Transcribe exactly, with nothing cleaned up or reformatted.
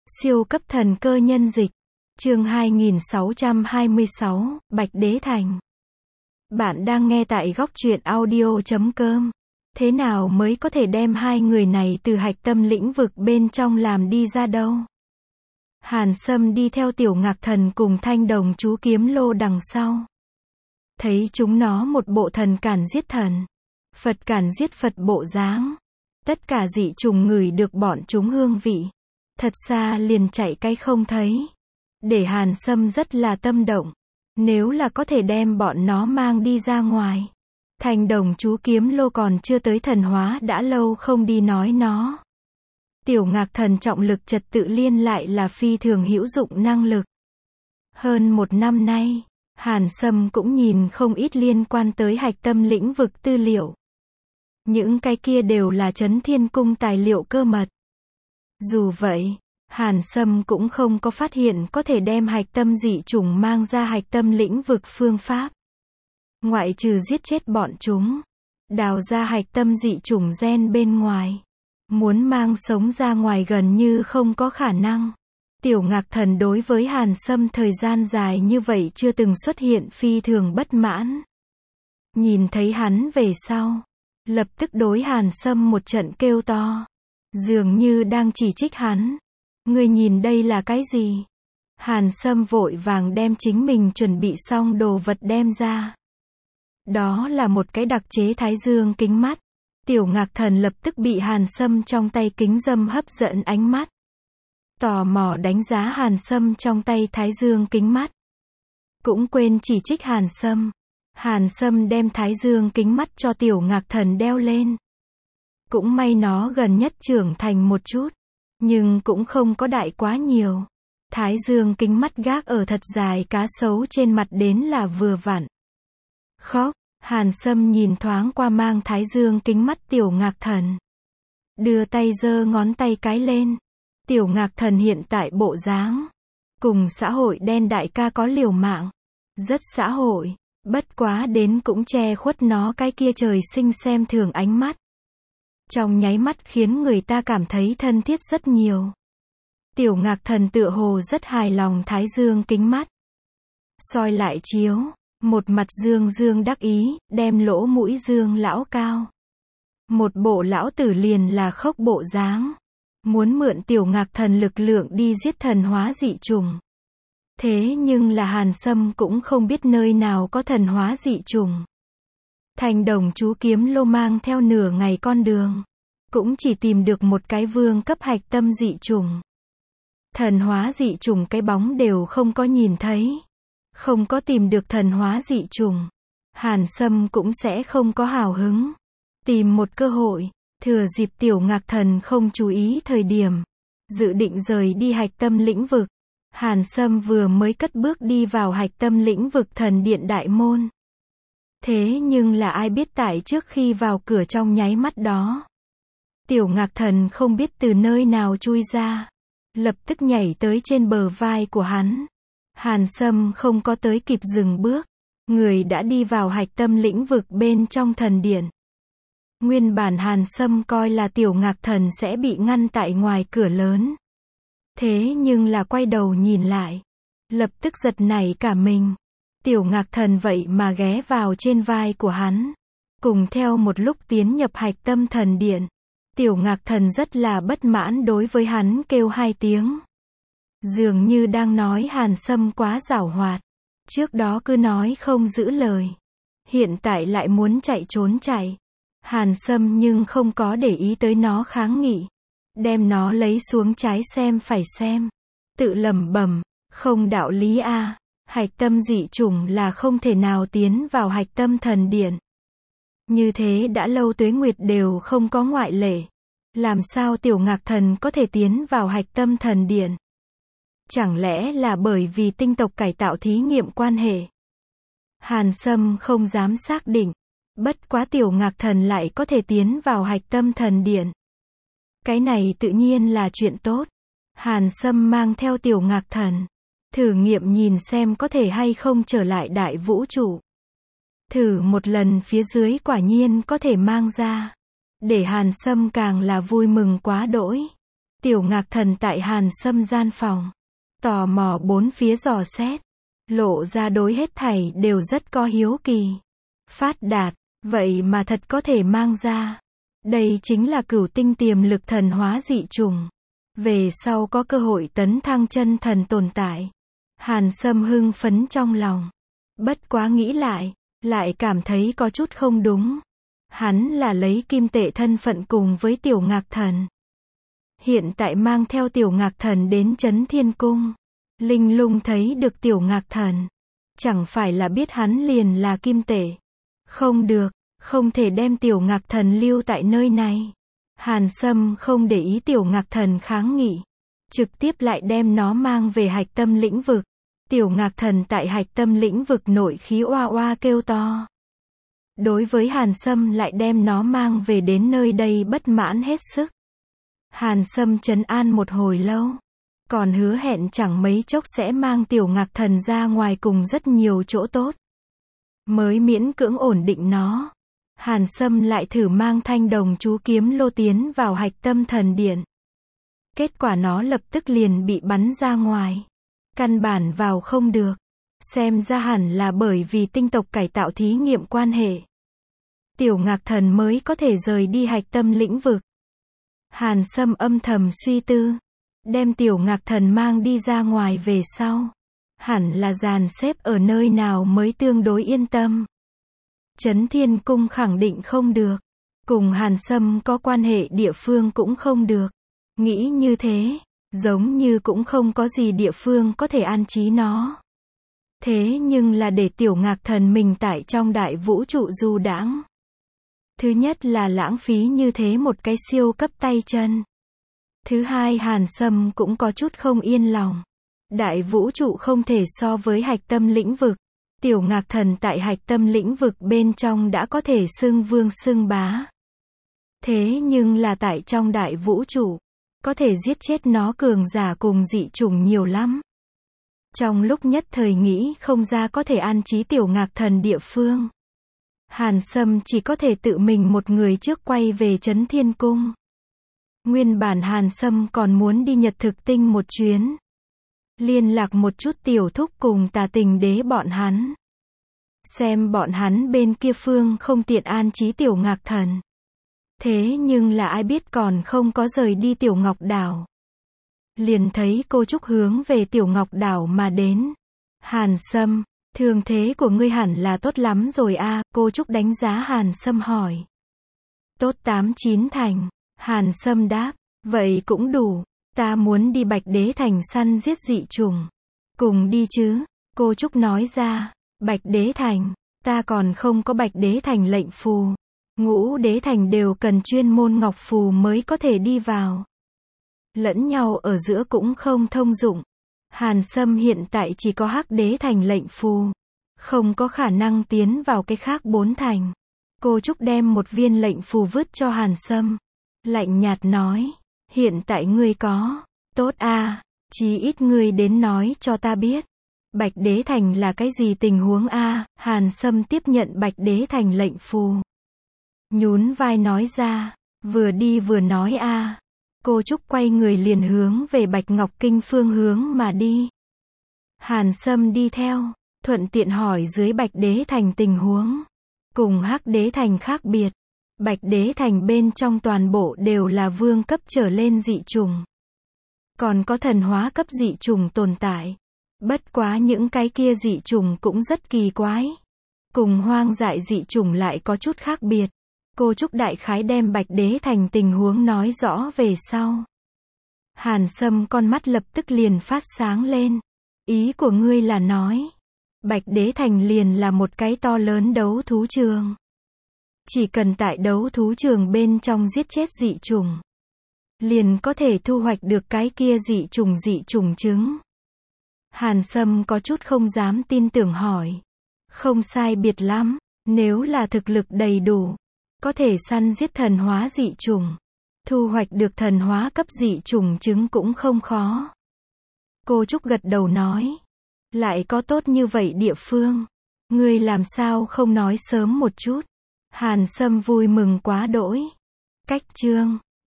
Siêu cấp thần cơ nhân dịch. Chương hai nghìn sáu trăm hai mươi sáu, Bạch Đế Thành. Bạn đang nghe tại góc truyện audio chấm com. Thế nào mới có thể đem hai người này từ hạch tâm lĩnh vực bên trong làm đi ra đâu? Hàn Sâm đi theo Tiểu Ngạc Thần cùng Thanh Đồng chú kiếm lô đằng sau. Thấy chúng nó một bộ thần cản giết thần, Phật cản giết Phật bộ dáng. Tất cả dị trùng ngửi được bọn chúng hương vị, thật xa liền chạy cái không thấy. Để Hàn Sâm rất là tâm động. Nếu là có thể đem bọn nó mang đi ra ngoài. Thanh Đồng chú kiếm lô còn chưa tới thần hóa đã lâu không đi nói nó. Tiểu Ngạc Thần trọng lực trật tự liên lại là phi thường hữu dụng năng lực. Hơn một năm nay, Hàn Sâm cũng nhìn không ít liên quan tới hạch tâm lĩnh vực tư liệu. Những cái kia đều là Chấn Thiên Cung tài liệu cơ mật. Dù vậy, Hàn Sâm cũng không có phát hiện có thể đem hạch tâm dị chủng mang ra hạch tâm lĩnh vực phương pháp. Ngoại trừ giết chết bọn chúng, đào ra hạch tâm dị chủng gen bên ngoài, muốn mang sống ra ngoài gần như không có khả năng. Tiểu Ngạc Thần đối với Hàn Sâm thời gian dài như vậy chưa từng xuất hiện phi thường bất mãn. Nhìn thấy hắn về sau, lập tức đối Hàn Sâm một trận kêu to, dường như đang chỉ trích hắn. Ngươi nhìn đây là cái gì? Hàn Sâm vội vàng đem chính mình chuẩn bị xong đồ vật đem ra. Đó là một cái đặc chế thái dương kính mắt. Tiểu Ngạc Thần lập tức bị Hàn Sâm trong tay kính dâm hấp dẫn ánh mắt. Tò mò đánh giá Hàn Sâm trong tay thái dương kính mắt. Cũng quên chỉ trích Hàn Sâm. Hàn Sâm đem thái dương kính mắt cho Tiểu Ngạc Thần đeo lên. Cũng may nó gần nhất trưởng thành một chút, nhưng cũng không có đại quá nhiều. Thái dương kính mắt gác ở thật dài cá sấu trên mặt đến là vừa vặn. Khóc, Hàn Sâm nhìn thoáng qua mang thái dương kính mắt Tiểu Ngạc Thần. Đưa tay giơ ngón tay cái lên. Tiểu Ngạc Thần hiện tại bộ dáng cùng xã hội đen đại ca có liều mạng. Rất xã hội, bất quá đến cũng che khuất nó cái kia trời sinh xem thường ánh mắt. Trong nháy mắt khiến người ta cảm thấy thân thiết rất nhiều. Tiểu Ngạc Thần tựa hồ rất hài lòng thái dương kính mắt. Soi lại chiếu, một mặt dương dương đắc ý, đem lỗ mũi dương lão cao. Một bộ lão tử liền là khốc bộ dáng. Muốn mượn Tiểu Ngạc Thần lực lượng đi giết thần hóa dị trùng. Thế nhưng là Hàn Sâm cũng không biết nơi nào có thần hóa dị trùng. Thanh Đồng chú kiếm lô mang theo nửa ngày con đường, cũng chỉ tìm được một cái vương cấp hạch tâm dị trùng. Thần hóa dị trùng cái bóng đều không có nhìn thấy. Không có tìm được thần hóa dị trùng, Hàn Sâm cũng sẽ không có hào hứng. Tìm một cơ hội, thừa dịp Tiểu Ngạc Thần không chú ý thời điểm, dự định rời đi hạch tâm lĩnh vực. Hàn Sâm vừa mới cất bước đi vào hạch tâm lĩnh vực thần điện đại môn. Thế nhưng là ai biết tại trước khi vào cửa trong nháy mắt đó, Tiểu Ngạc Thần không biết từ nơi nào chui ra, lập tức nhảy tới trên bờ vai của hắn. Hàn Sâm không có tới kịp dừng bước, người đã đi vào hạch tâm lĩnh vực bên trong thần điện. Nguyên bản Hàn Sâm coi là Tiểu Ngạc Thần sẽ bị ngăn tại ngoài cửa lớn. Thế nhưng là quay đầu nhìn lại, lập tức giật nảy cả mình. Tiểu Ngạc Thần vậy mà ghé vào trên vai của hắn, cùng theo một lúc tiến nhập hạch tâm thần điện. Tiểu Ngạc Thần rất là bất mãn đối với hắn kêu hai tiếng. Dường như đang nói Hàn Sâm quá giảo hoạt. Trước đó cứ nói không giữ lời, hiện tại lại muốn chạy trốn chạy. Hàn Sâm nhưng không có để ý tới nó kháng nghị, đem nó lấy xuống trái xem phải xem. Tự lẩm bẩm, không đạo lý a, hạch tâm dị chủng là không thể nào tiến vào hạch tâm thần điện. Như thế đã lâu tuế nguyệt đều không có ngoại lệ. Làm sao Tiểu Ngạc Thần có thể tiến vào hạch tâm thần điện? Chẳng lẽ là bởi vì tinh tộc cải tạo thí nghiệm quan hệ? Hàn Sâm không dám xác định. Bất quá Tiểu Ngạc Thần lại có thể tiến vào hạch tâm thần điện. Cái này tự nhiên là chuyện tốt. Hàn Sâm mang theo Tiểu Ngạc Thần, thử nghiệm nhìn xem có thể hay không trở lại đại vũ trụ. Thử một lần phía dưới quả nhiên có thể mang ra. Để Hàn Sâm càng là vui mừng quá đỗi. Tiểu Ngạc Thần tại Hàn Sâm gian phòng, tò mò bốn phía dò xét, lộ ra đối hết thảy đều rất có hiếu kỳ. Phát đạt, vậy mà thật có thể mang ra. Đây chính là cửu tinh tiềm lực thần hóa dị chủng. Về sau có cơ hội tấn thăng chân thần tồn tại. Hàn Sâm hưng phấn trong lòng. Bất quá nghĩ lại, lại cảm thấy có chút không đúng. Hắn là lấy kim tệ thân phận cùng với Tiểu Ngạc Thần. Hiện tại mang theo Tiểu Ngạc Thần đến Chấn Thiên Cung. Linh Lung thấy được Tiểu Ngạc Thần. Chẳng phải là biết hắn liền là kim tệ. Không được, không thể đem Tiểu Ngạc Thần lưu tại nơi này. Hàn Sâm không để ý Tiểu Ngạc Thần kháng nghị. Trực tiếp lại đem nó mang về hạch tâm lĩnh vực. Tiểu Ngạc Thần tại hạch tâm lĩnh vực nội khí oa oa kêu to. Đối với Hàn Sâm lại đem nó mang về đến nơi đây bất mãn hết sức. Hàn Sâm trấn an một hồi lâu. Còn hứa hẹn chẳng mấy chốc sẽ mang Tiểu Ngạc Thần ra ngoài cùng rất nhiều chỗ tốt. Mới miễn cưỡng ổn định nó. Hàn Sâm lại thử mang thanh đồng chú kiếm lô tiến vào hạch tâm thần điện. Kết quả nó lập tức liền bị bắn ra ngoài. Căn bản vào không được. Xem ra hẳn là bởi vì tinh tộc cải tạo thí nghiệm quan hệ. Tiểu Ngạc Thần mới có thể rời đi hạch tâm lĩnh vực. Hàn Sâm âm thầm suy tư. Đem Tiểu Ngạc Thần mang đi ra ngoài về sau. Hẳn là dàn xếp ở nơi nào mới tương đối yên tâm. Chấn Thiên Cung khẳng định không được. Cùng Hàn Sâm có quan hệ địa phương cũng không được. Nghĩ như thế, giống như cũng không có gì địa phương có thể an trí nó. Thế nhưng là để Tiểu Ngạc Thần mình tại trong đại vũ trụ du đãng. Thứ nhất là lãng phí như thế một cái siêu cấp tay chân. Thứ hai Hàn Sâm cũng có chút không yên lòng. Đại vũ trụ không thể so với hạch tâm lĩnh vực. Tiểu Ngạc Thần tại hạch tâm lĩnh vực bên trong đã có thể xưng vương xưng bá. Thế nhưng là tại trong đại vũ trụ, có thể giết chết nó cường giả cùng dị chủng nhiều lắm. Trong lúc nhất thời nghĩ không ra có thể an trí Tiểu Ngạc Thần địa phương. Hàn Sâm chỉ có thể tự mình một người trước quay về Chấn Thiên Cung. Nguyên bản Hàn Sâm còn muốn đi Nhật Thực Tinh một chuyến. Liên lạc một chút Tiểu Thúc cùng Tà Tình Đế bọn hắn. Xem bọn hắn bên kia phương không tiện an trí Tiểu Ngạc Thần. Thế nhưng là ai biết còn không có rời đi Tiểu Ngọc Đảo. Liền thấy cô Trúc hướng về Tiểu Ngọc Đảo mà đến. Hàn Sâm, thương thế của ngươi hẳn là tốt lắm rồi a, cô Trúc đánh giá Hàn Sâm hỏi. Tốt tám chín thành, Hàn Sâm đáp, vậy cũng đủ, ta muốn đi Bạch Đế Thành săn giết dị trùng. Cùng đi chứ, cô Trúc nói ra, Bạch Đế Thành, ta còn không có Bạch Đế Thành lệnh phù. Ngũ Đế Thành đều cần chuyên môn ngọc phù mới có thể đi vào. Lẫn nhau ở giữa cũng không thông dụng. Hàn Sâm hiện tại chỉ có Hắc Đế Thành lệnh phù. Không có khả năng tiến vào cái khác bốn thành. Cô Trúc đem một viên lệnh phù vứt cho Hàn Sâm. Lạnh nhạt nói, hiện tại ngươi có. Tốt a, chí ít ngươi đến nói cho ta biết. Bạch Đế Thành là cái gì tình huống a? Hàn Sâm tiếp nhận Bạch Đế Thành lệnh phù. Nhún vai nói ra, vừa đi vừa nói a. Cô Trúc quay người liền hướng về Bạch Ngọc Kinh phương hướng mà đi. Hàn Sâm đi theo, thuận tiện hỏi dưới Bạch Đế Thành tình huống. Cùng Hắc Đế Thành khác biệt. Bạch Đế Thành bên trong toàn bộ đều là vương cấp trở lên dị trùng. Còn có thần hóa cấp dị trùng tồn tại. Bất quá những cái kia dị trùng cũng rất kỳ quái. Cùng hoang dại dị trùng lại có chút khác biệt. Cô Trúc đại khái đem Bạch Đế Thành tình huống nói rõ về sau. Hàn Sâm con mắt lập tức liền phát sáng lên. Ý của ngươi là nói, Bạch Đế Thành liền là một cái to lớn đấu thú trường. Chỉ cần tại đấu thú trường bên trong giết chết dị trùng, liền có thể thu hoạch được cái kia dị trùng dị trùng trứng. Hàn Sâm có chút không dám tin tưởng hỏi. Không sai biệt lắm, nếu là thực lực đầy đủ, có thể săn giết thần hóa dị trùng, thu hoạch được thần hóa cấp dị trùng trứng cũng không khó. Cô Trúc gật đầu nói, lại có tốt như vậy địa phương, ngươi làm sao không nói sớm một chút. Hàn Sâm vui mừng quá đỗi. Cách chương